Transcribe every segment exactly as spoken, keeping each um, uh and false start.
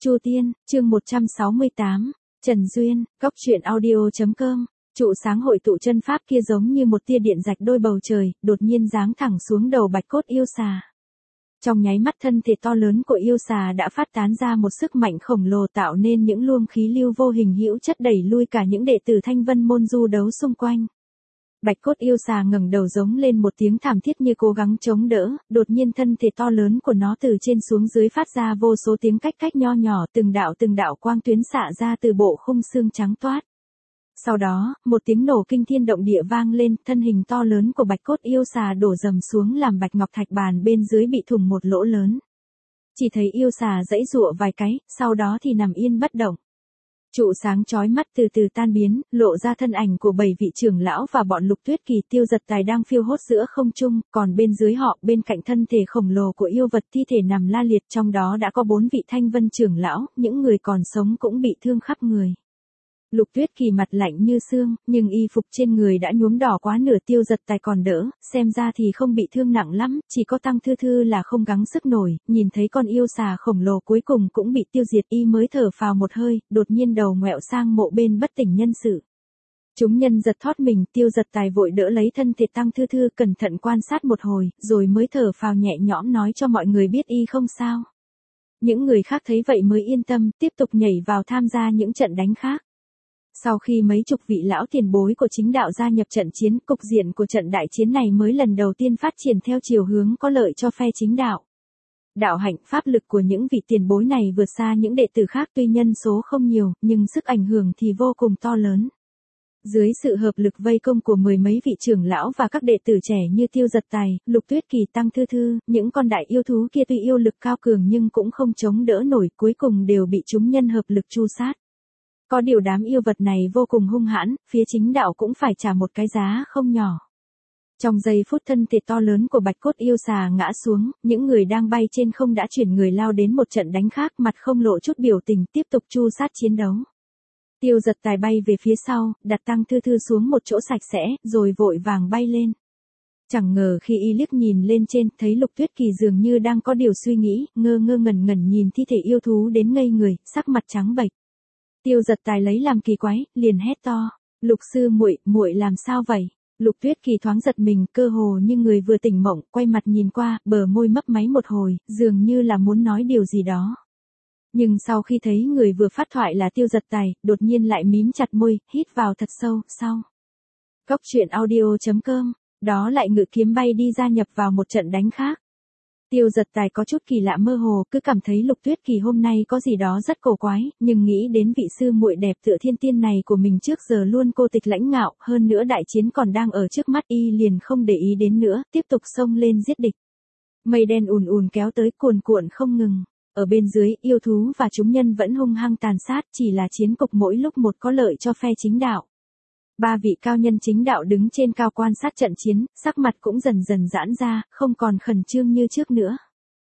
Chu Tiên, chương một trăm sáu mươi tám, Trần Duyên, góc truyện audio.com. Trụ sáng hội tụ chân pháp kia giống như một tia điện rạch đôi bầu trời, đột nhiên giáng thẳng xuống đầu bạch cốt yêu xà. Trong nháy mắt thân thể to lớn của yêu xà đã phát tán ra một sức mạnh khổng lồ tạo nên những luồng khí lưu vô hình hữu chất đẩy lui cả những đệ tử Thanh Vân môn du đấu xung quanh. Bạch cốt yêu xà ngẩng đầu giống lên một tiếng thảm thiết như cố gắng chống đỡ, đột nhiên thân thể to lớn của nó từ trên xuống dưới phát ra vô số tiếng cách cách nho nhỏ, từng đạo từng đạo quang tuyến xạ ra từ bộ khung xương trắng toát. Sau đó, một tiếng nổ kinh thiên động địa vang lên, thân hình to lớn của bạch cốt yêu xà đổ dầm xuống làm bạch ngọc thạch bàn bên dưới bị thủng một lỗ lớn. Chỉ thấy yêu xà giãy giụa vài cái, sau đó thì nằm yên bất động. Trụ sáng chói mắt từ từ tan biến, lộ ra thân ảnh của bảy vị trưởng lão và bọn Lục Tuyết Kỳ Tiêu Giật Tài đang phiêu hốt giữa không trung, còn bên dưới họ, bên cạnh thân thể khổng lồ của yêu vật thi thể nằm la liệt, trong đó đã có bốn vị Thanh Vân trưởng lão, những người còn sống cũng bị thương khắp người. Lục Tuyết Kỳ mặt lạnh như xương, nhưng y phục trên người đã nhuốm đỏ quá nửa. Tiêu Giật Tài còn đỡ, xem ra thì không bị thương nặng lắm, chỉ có Tăng Thư Thư là không gắng sức nổi, nhìn thấy con yêu xà khổng lồ cuối cùng cũng bị tiêu diệt, y mới thở phào một hơi, đột nhiên đầu ngoẹo sang mộ bên bất tỉnh nhân sự. Chúng nhân giật thót mình, Tiêu Giật Tài vội đỡ lấy thân thể Tăng Thư Thư, cẩn thận quan sát một hồi, rồi mới thở phào nhẹ nhõm nói cho mọi người biết y không sao. Những người khác thấy vậy mới yên tâm, tiếp tục nhảy vào tham gia những trận đánh khác. Sau khi mấy chục vị lão tiền bối của chính đạo gia nhập trận chiến, cục diện của trận đại chiến này mới lần đầu tiên phát triển theo chiều hướng có lợi cho phe chính đạo. Đạo hạnh pháp lực của những vị tiền bối này vượt xa những đệ tử khác, tuy nhân số không nhiều, nhưng sức ảnh hưởng thì vô cùng to lớn. Dưới sự hợp lực vây công của mười mấy vị trưởng lão và các đệ tử trẻ như Tiêu Giật Tài, Lục Tuyết Kỳ, Tăng Thư Thư, những con đại yêu thú kia tuy yêu lực cao cường nhưng cũng không chống đỡ nổi, cuối cùng đều bị chúng nhân hợp lực tru sát. Có điều đám yêu vật này vô cùng hung hãn, phía chính đạo cũng phải trả một cái giá không nhỏ. Trong giây phút thân thể to lớn của bạch cốt yêu xà ngã xuống, những người đang bay trên không đã chuyển người lao đến một trận đánh khác, mặt không lộ chút biểu tình, tiếp tục tru sát chiến đấu. Tiêu Giật Tài bay về phía sau, đặt Tăng Thư Thư xuống một chỗ sạch sẽ, rồi vội vàng bay lên. Chẳng ngờ khi y liếc nhìn lên trên, thấy Lục Tuyết Kỳ dường như đang có điều suy nghĩ, ngơ ngơ ngẩn ngẩn nhìn thi thể yêu thú đến ngây người, sắc mặt trắng bệch. Tiêu Giật Tài lấy làm kỳ quái, liền hét to, "Lục sư muội, muội làm sao vậy?" Lục Tuyết Kỳ thoáng giật mình, cơ hồ như người vừa tỉnh mộng, quay mặt nhìn qua, bờ môi mấp máy một hồi, dường như là muốn nói điều gì đó. Nhưng sau khi thấy người vừa phát thoại là Tiêu Giật Tài, đột nhiên lại mím chặt môi, hít vào thật sâu, sau. Góc truyện audio.com, đó lại ngự kiếm bay đi gia nhập vào một trận đánh khác. Tiêu Giật Tài có chút kỳ lạ mơ hồ, cứ cảm thấy Lục Tuyết Kỳ hôm nay có gì đó rất cổ quái, nhưng nghĩ đến vị sư muội đẹp tựa thiên tiên này của mình trước giờ luôn cô tịch lãnh ngạo, hơn nữa đại chiến còn đang ở trước mắt, y liền không để ý đến nữa, tiếp tục xông lên giết địch. Mây đen ùn ùn kéo tới cuồn cuộn không ngừng. Ở bên dưới, yêu thú và chúng nhân vẫn hung hăng tàn sát, chỉ là chiến cục mỗi lúc một có lợi cho phe chính đạo. Ba vị cao nhân chính đạo đứng trên cao quan sát trận chiến, sắc mặt cũng dần dần giãn ra, không còn khẩn trương như trước nữa.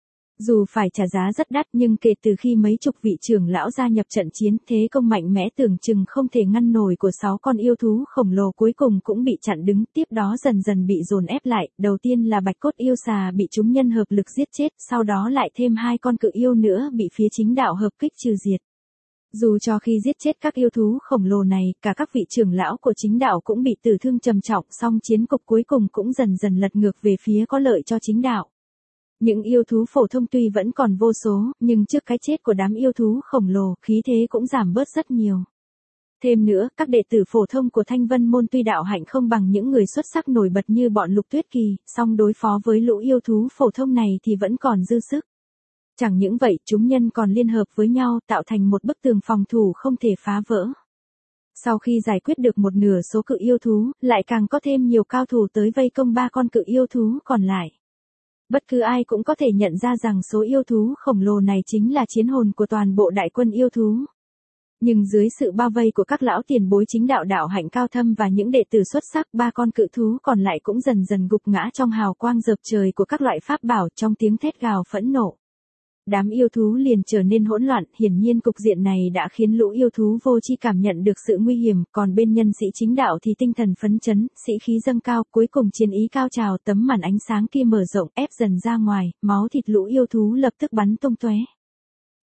Dù phải trả giá rất đắt nhưng kể từ khi mấy chục vị trưởng lão gia nhập trận chiến, thế công mạnh mẽ tưởng chừng không thể ngăn nổi của sáu con yêu thú khổng lồ cuối cùng cũng bị chặn đứng, tiếp đó dần dần bị dồn ép lại, đầu tiên là bạch cốt yêu xà bị chúng nhân hợp lực giết chết, sau đó lại thêm hai con cự yêu nữa bị phía chính đạo hợp kích trừ diệt. Dù cho khi giết chết các yêu thú khổng lồ này, cả các vị trưởng lão của chính đạo cũng bị tử thương trầm trọng, song chiến cục cuối cùng cũng dần dần lật ngược về phía có lợi cho chính đạo. Những yêu thú phổ thông tuy vẫn còn vô số, nhưng trước cái chết của đám yêu thú khổng lồ, khí thế cũng giảm bớt rất nhiều. Thêm nữa, các đệ tử phổ thông của Thanh Vân môn tuy đạo hạnh không bằng những người xuất sắc nổi bật như bọn Lục Tuyết Kỳ, song đối phó với lũ yêu thú phổ thông này thì vẫn còn dư sức. Chẳng những vậy, chúng nhân còn liên hợp với nhau tạo thành một bức tường phòng thủ không thể phá vỡ. Sau khi giải quyết được một nửa số cự yêu thú, lại càng có thêm nhiều cao thủ tới vây công ba con cự yêu thú còn lại. Bất cứ ai cũng có thể nhận ra rằng số yêu thú khổng lồ này chính là chiến hồn của toàn bộ đại quân yêu thú. Nhưng dưới sự bao vây của các lão tiền bối chính đạo đạo hạnh cao thâm và những đệ tử xuất sắc, ba con cự thú còn lại cũng dần dần gục ngã trong hào quang rợp trời của các loại pháp bảo, trong tiếng thét gào phẫn nộ. Đám yêu thú liền trở nên hỗn loạn, hiển nhiên cục diện này đã khiến lũ yêu thú vô tri cảm nhận được sự nguy hiểm, còn bên nhân sĩ chính đạo thì tinh thần phấn chấn, sĩ khí dâng cao, cuối cùng chiến ý cao trào, tấm màn ánh sáng kia mở rộng, ép dần ra ngoài, máu thịt lũ yêu thú lập tức bắn tung tóe.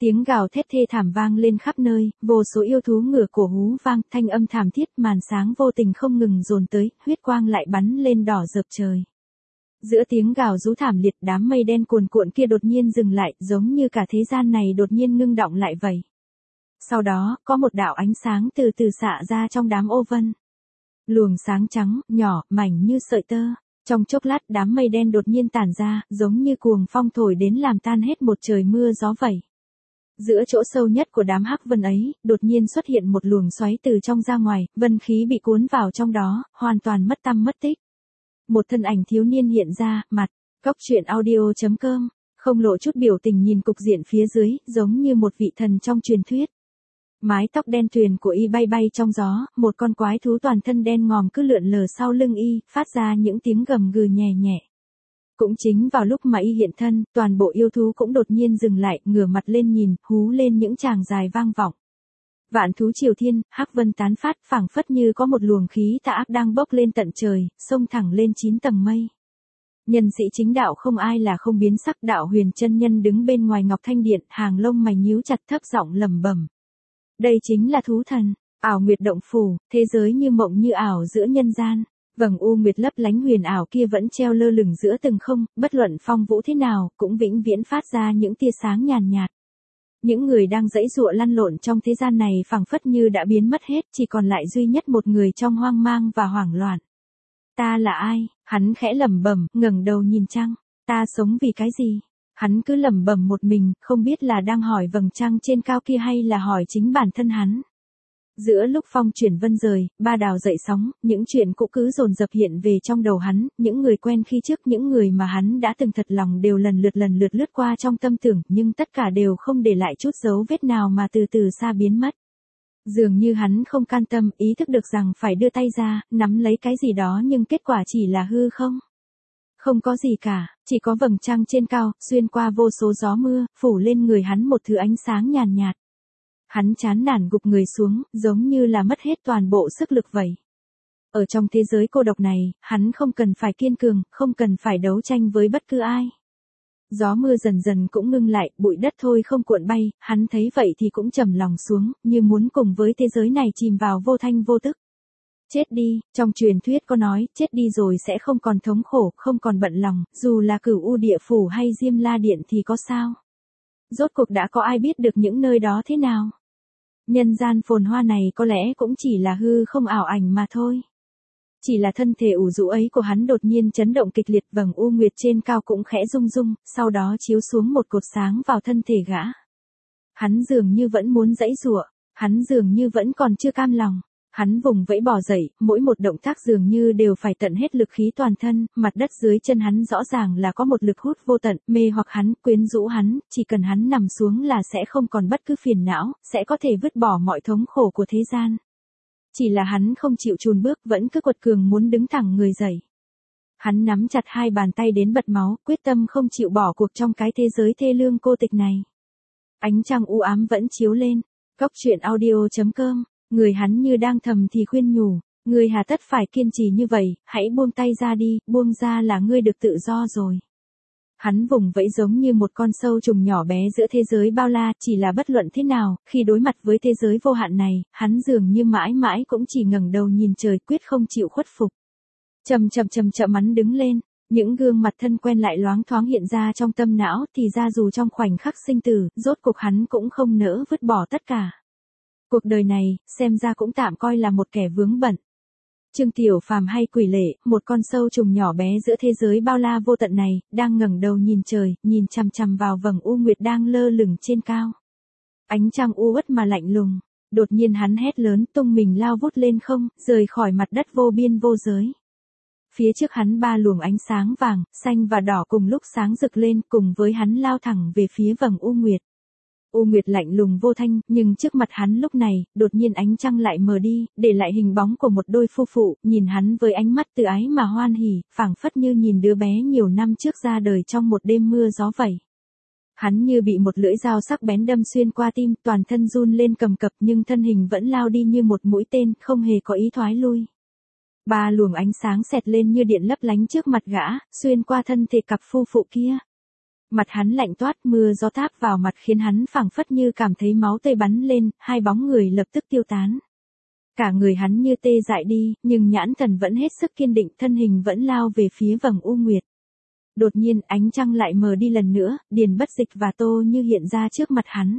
Tiếng gào thét thê thảm vang lên khắp nơi, vô số yêu thú ngửa cổ hú vang, thanh âm thảm thiết, màn sáng vô tình không ngừng dồn tới, huyết quang lại bắn lên đỏ rực trời. Giữa tiếng gào rú thảm liệt, đám mây đen cuồn cuộn kia đột nhiên dừng lại, giống như cả thế gian này đột nhiên ngưng đọng lại vậy. Sau đó, có một đạo ánh sáng từ từ xạ ra trong đám ô vân. Luồng sáng trắng, nhỏ, mảnh như sợi tơ. Trong chốc lát đám mây đen đột nhiên tản ra, giống như cuồng phong thổi đến làm tan hết một trời mưa gió vậy. Giữa chỗ sâu nhất của đám hắc vân ấy, đột nhiên xuất hiện một luồng xoáy từ trong ra ngoài, vân khí bị cuốn vào trong đó, hoàn toàn mất tăm mất tích. Một thân ảnh thiếu niên hiện ra, mặt, Cốc truyện audio chấm com, không lộ chút biểu tình nhìn cục diện phía dưới, giống như một vị thần trong truyền thuyết. Mái tóc đen tuyền của y bay bay trong gió, một con quái thú toàn thân đen ngòm cứ lượn lờ sau lưng y, phát ra những tiếng gầm gừ nhẹ nhẹ. Cũng chính vào lúc mà y hiện thân, toàn bộ yêu thú cũng đột nhiên dừng lại, ngửa mặt lên nhìn, hú lên những tràng dài vang vọng. Vạn thú triều thiên, hắc vân tán phát, phảng phất như có một luồng khí tà ác đang bốc lên tận trời, xông thẳng lên chín tầng mây. Nhân sĩ chính đạo không ai là không biến sắc, Đạo Huyền chân nhân đứng bên ngoài Ngọc Thanh Điện, hàng lông mày nhíu chặt, thấp giọng lẩm bẩm. Đây chính là thú thần, ảo nguyệt động phủ, thế giới như mộng như ảo giữa nhân gian. Vầng u nguyệt lấp lánh huyền ảo kia vẫn treo lơ lửng giữa từng không, bất luận phong vũ thế nào, cũng vĩnh viễn phát ra những tia sáng nhàn nhạt. Những người đang giãy giụa lăn lộn trong thế gian này phảng phất như đã biến mất hết, chỉ còn lại duy nhất một người trong hoang mang và hoảng loạn. Ta là ai? Hắn khẽ lẩm bẩm, ngẩng đầu nhìn trăng. Ta sống vì cái gì? Hắn cứ lẩm bẩm một mình, không biết là đang hỏi vầng trăng trên cao kia hay là hỏi chính bản thân hắn. Giữa lúc phong chuyển vân rời, ba đào dậy sóng, những chuyện cũ cứ dồn dập hiện về trong đầu hắn, những người quen khi trước, những người mà hắn đã từng thật lòng đều lần lượt lần lượt lướt qua trong tâm tưởng, nhưng tất cả đều không để lại chút dấu vết nào mà từ từ xa biến mất. Dường như hắn không can tâm, ý thức được rằng phải đưa tay ra, nắm lấy cái gì đó nhưng kết quả chỉ là hư không. Không có gì cả, chỉ có vầng trăng trên cao, xuyên qua vô số gió mưa, phủ lên người hắn một thứ ánh sáng nhàn nhạt. Hắn chán nản gục người xuống, giống như là mất hết toàn bộ sức lực vậy. Ở trong thế giới cô độc này, hắn không cần phải kiên cường, không cần phải đấu tranh với bất cứ ai. Gió mưa dần dần cũng ngưng lại, bụi đất thôi không cuộn bay, hắn thấy vậy thì cũng trầm lòng xuống, như muốn cùng với thế giới này chìm vào vô thanh vô tức. Chết đi, trong truyền thuyết có nói, chết đi rồi sẽ không còn thống khổ, không còn bận lòng, dù là Cửu U Địa Phủ hay Diêm La Điện thì có sao? Rốt cuộc đã có ai biết được những nơi đó thế nào? Nhân gian phồn hoa này có lẽ cũng chỉ là hư không ảo ảnh mà thôi. Chỉ là thân thể ủ rũ ấy của hắn đột nhiên chấn động kịch liệt, vầng u nguyệt trên cao cũng khẽ rung rung, sau đó chiếu xuống một cột sáng vào thân thể gã. Hắn dường như vẫn muốn giãy giụa, hắn dường như vẫn còn chưa cam lòng. Hắn vùng vẫy bò dậy, mỗi một động tác dường như đều phải tận hết lực khí toàn thân, mặt đất dưới chân hắn rõ ràng là có một lực hút vô tận, mê hoặc hắn, quyến rũ hắn, chỉ cần hắn nằm xuống là sẽ không còn bất cứ phiền não, sẽ có thể vứt bỏ mọi thống khổ của thế gian. Chỉ là hắn không chịu chùn bước, vẫn cứ quật cường muốn đứng thẳng người dậy. Hắn nắm chặt hai bàn tay đến bật máu, quyết tâm không chịu bỏ cuộc trong cái thế giới thê lương cô tịch này. Ánh trăng u ám vẫn chiếu lên. Cốc truyện audio chấm com. Người hắn như đang thầm thì khuyên nhủ, ngươi hà tất phải kiên trì như vậy, hãy buông tay ra đi, buông ra là ngươi được tự do rồi. Hắn vùng vẫy giống như một con sâu trùng nhỏ bé giữa thế giới bao la, chỉ là bất luận thế nào, khi đối mặt với thế giới vô hạn này, hắn dường như mãi mãi cũng chỉ ngẩng đầu nhìn trời, quyết không chịu khuất phục. Chậm chậm chậm chậm hắn đứng lên, những gương mặt thân quen lại loáng thoáng hiện ra trong tâm não, thì ra dù trong khoảnh khắc sinh tử, rốt cuộc hắn cũng không nỡ vứt bỏ tất cả. Cuộc đời này, xem ra cũng tạm coi là một kẻ vướng bận. Trương Tiểu Phàm hay Quỷ Lệ, một con sâu trùng nhỏ bé giữa thế giới bao la vô tận này, đang ngẩng đầu nhìn trời, nhìn chằm chằm vào vầng u nguyệt đang lơ lửng trên cao. Ánh trăng u uất mà lạnh lùng, đột nhiên hắn hét lớn, tung mình lao vút lên không, rời khỏi mặt đất vô biên vô giới. Phía trước hắn ba luồng ánh sáng vàng, xanh và đỏ cùng lúc sáng rực lên, cùng với hắn lao thẳng về phía vầng u nguyệt. U nguyệt lạnh lùng vô thanh, nhưng trước mặt hắn lúc này, đột nhiên ánh trăng lại mờ đi, để lại hình bóng của một đôi phu phụ, nhìn hắn với ánh mắt từ ái mà hoan hỉ, phảng phất như nhìn đứa bé nhiều năm trước ra đời trong một đêm mưa gió vậy. Hắn như bị một lưỡi dao sắc bén đâm xuyên qua tim, toàn thân run lên cầm cập, nhưng thân hình vẫn lao đi như một mũi tên, không hề có ý thoái lui. Ba luồng ánh sáng xẹt lên như điện lấp lánh trước mặt gã, xuyên qua thân thể cặp phu phụ kia. Mặt hắn lạnh toát, mưa gió táp vào mặt khiến hắn phảng phất như cảm thấy máu tươi bắn lên, hai bóng người lập tức tiêu tán. Cả người hắn như tê dại đi, nhưng nhãn thần vẫn hết sức kiên định, thân hình vẫn lao về phía vầng u nguyệt. Đột nhiên ánh trăng lại mờ đi lần nữa, Điền Bất Dịch và Tô Như hiện ra trước mặt hắn.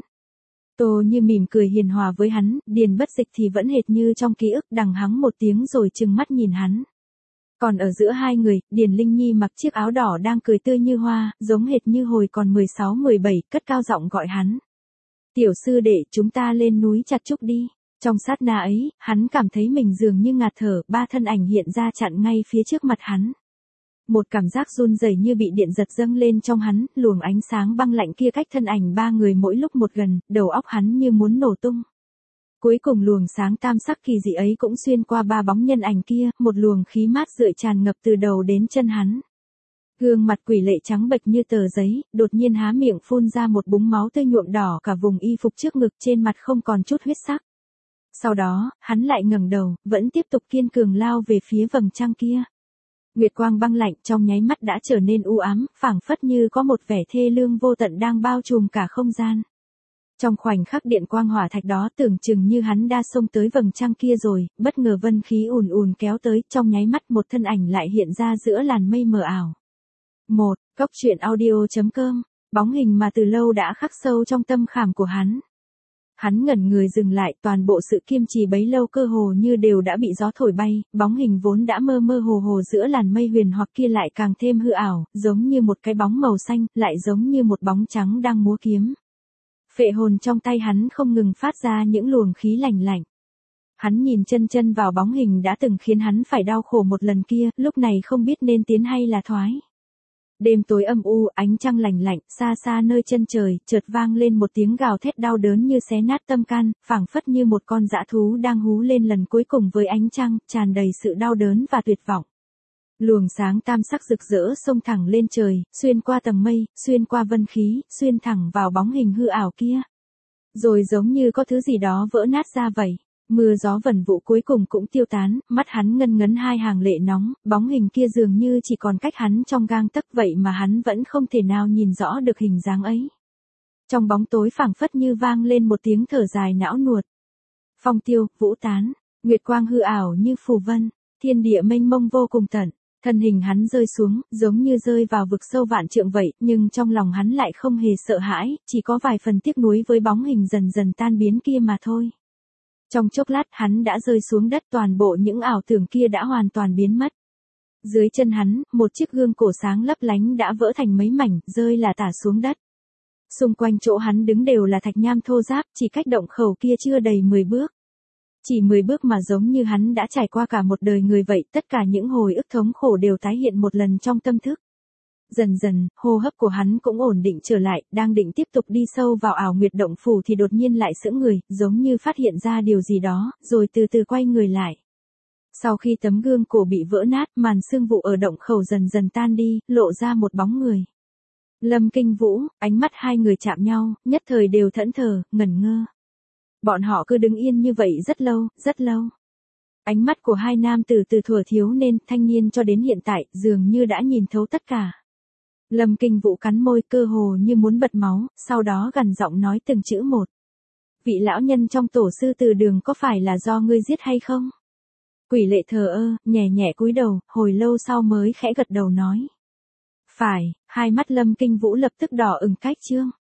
Tô Như mỉm cười hiền hòa với hắn, Điền Bất Dịch thì vẫn hệt như trong ký ức, đằng hắng một tiếng rồi trừng mắt nhìn hắn. Còn ở giữa hai người, Điền Linh Nhi mặc chiếc áo đỏ đang cười tươi như hoa, giống hệt như hồi còn mười sáu mười bảy, cất cao giọng gọi hắn. Tiểu sư đệ, chúng ta lên núi chặt trúc đi. Trong sát na ấy, hắn cảm thấy mình dường như ngạt thở, ba thân ảnh hiện ra chặn ngay phía trước mặt hắn. Một cảm giác run rẩy như bị điện giật dâng lên trong hắn, luồng ánh sáng băng lạnh kia cách thân ảnh ba người mỗi lúc một gần, đầu óc hắn như muốn nổ tung. Cuối cùng luồng sáng tam sắc kỳ dị ấy cũng xuyên qua ba bóng nhân ảnh kia, một luồng khí mát rượi tràn ngập từ đầu đến chân hắn. Gương mặt quỷ lệ trắng bệch như tờ giấy, đột nhiên há miệng phun ra một búng máu tươi nhuộm đỏ cả vùng y phục trước ngực, trên mặt không còn chút huyết sắc. Sau đó, hắn lại ngẩng đầu, vẫn tiếp tục kiên cường lao về phía vầng trăng kia. Nguyệt quang băng lạnh trong nháy mắt đã trở nên u ám, phảng phất như có một vẻ thê lương vô tận đang bao trùm cả không gian. Trong khoảnh khắc điện quang hỏa thạch đó, tưởng chừng như hắn đã xông tới vầng trăng kia rồi, bất ngờ vân khí ùn ùn kéo tới, trong nháy mắt một thân ảnh lại hiện ra giữa làn mây mờ ảo. một. Cốc truyện audio chấm com, bóng hình mà từ lâu đã khắc sâu trong tâm khảm của hắn. Hắn ngẩn người dừng lại, toàn bộ sự kiên trì bấy lâu cơ hồ như đều đã bị gió thổi bay, bóng hình vốn đã mơ mơ hồ hồ giữa làn mây huyền hoặc kia lại càng thêm hư ảo, giống như một cái bóng màu xanh, lại giống như một bóng trắng đang múa kiếm. Phệ hồn trong tay hắn không ngừng phát ra những luồng khí lạnh lạnh. Hắn nhìn chân chân vào bóng hình đã từng khiến hắn phải đau khổ một lần kia, lúc này không biết nên tiến hay là thoái. Đêm tối âm u, ánh trăng lạnh lạnh, xa xa nơi chân trời, chợt vang lên một tiếng gào thét đau đớn như xé nát tâm can, phảng phất như một con dã thú đang hú lên lần cuối cùng với ánh trăng, tràn đầy sự đau đớn và tuyệt vọng. Luồng sáng tam sắc rực rỡ xông thẳng lên trời, xuyên qua tầng mây, xuyên qua vân khí, xuyên thẳng vào bóng hình hư ảo kia. Rồi giống như có thứ gì đó vỡ nát ra vậy. Mưa gió vẩn vụ cuối cùng cũng tiêu tán, mắt hắn ngân ngấn hai hàng lệ nóng, bóng hình kia dường như chỉ còn cách hắn trong gang tấc vậy mà hắn vẫn không thể nào nhìn rõ được hình dáng ấy. Trong bóng tối phảng phất như vang lên một tiếng thở dài não nuột. Phong tiêu, vũ tán, nguyệt quang hư ảo như phù vân, thiên địa mênh mông vô cùng tận, thân hình hắn rơi xuống, giống như rơi vào vực sâu vạn trượng vậy, nhưng trong lòng hắn lại không hề sợ hãi, chỉ có vài phần tiếc nuối với bóng hình dần dần tan biến kia mà thôi. Trong chốc lát hắn đã rơi xuống đất, toàn bộ những ảo tưởng kia đã hoàn toàn biến mất. Dưới chân hắn, một chiếc gương cổ sáng lấp lánh đã vỡ thành mấy mảnh, rơi là tả xuống đất. Xung quanh chỗ hắn đứng đều là thạch nham thô ráp, chỉ cách động khẩu kia chưa đầy mười bước. Chỉ mười bước mà giống như hắn đã trải qua cả một đời người vậy, tất cả những hồi ức thống khổ đều tái hiện một lần trong tâm thức. Dần dần, hô hấp của hắn cũng ổn định trở lại, đang định tiếp tục đi sâu vào ảo nguyệt động phủ thì đột nhiên lại sững người, giống như phát hiện ra điều gì đó, rồi từ từ quay người lại. Sau khi tấm gương cổ bị vỡ nát, màn sương vụ ở động khẩu dần dần tan đi, lộ ra một bóng người. Lâm Kinh Vũ, ánh mắt hai người chạm nhau, nhất thời đều thẫn thờ, ngẩn ngơ. Bọn họ cứ đứng yên như vậy rất lâu, rất lâu. Ánh mắt của hai nam tử từ thuở thiếu nên thanh niên cho đến hiện tại, dường như đã nhìn thấu tất cả. Lâm Kinh Vũ cắn môi, cơ hồ như muốn bật máu, sau đó gằn giọng nói từng chữ một. Vị lão nhân trong tổ sư từ đường có phải là do ngươi giết hay không? Quỷ lệ thờ ơ, nhẹ nhẹ cúi đầu, hồi lâu sau mới khẽ gật đầu nói. Phải, hai mắt Lâm Kinh Vũ lập tức đỏ ửng cách trương.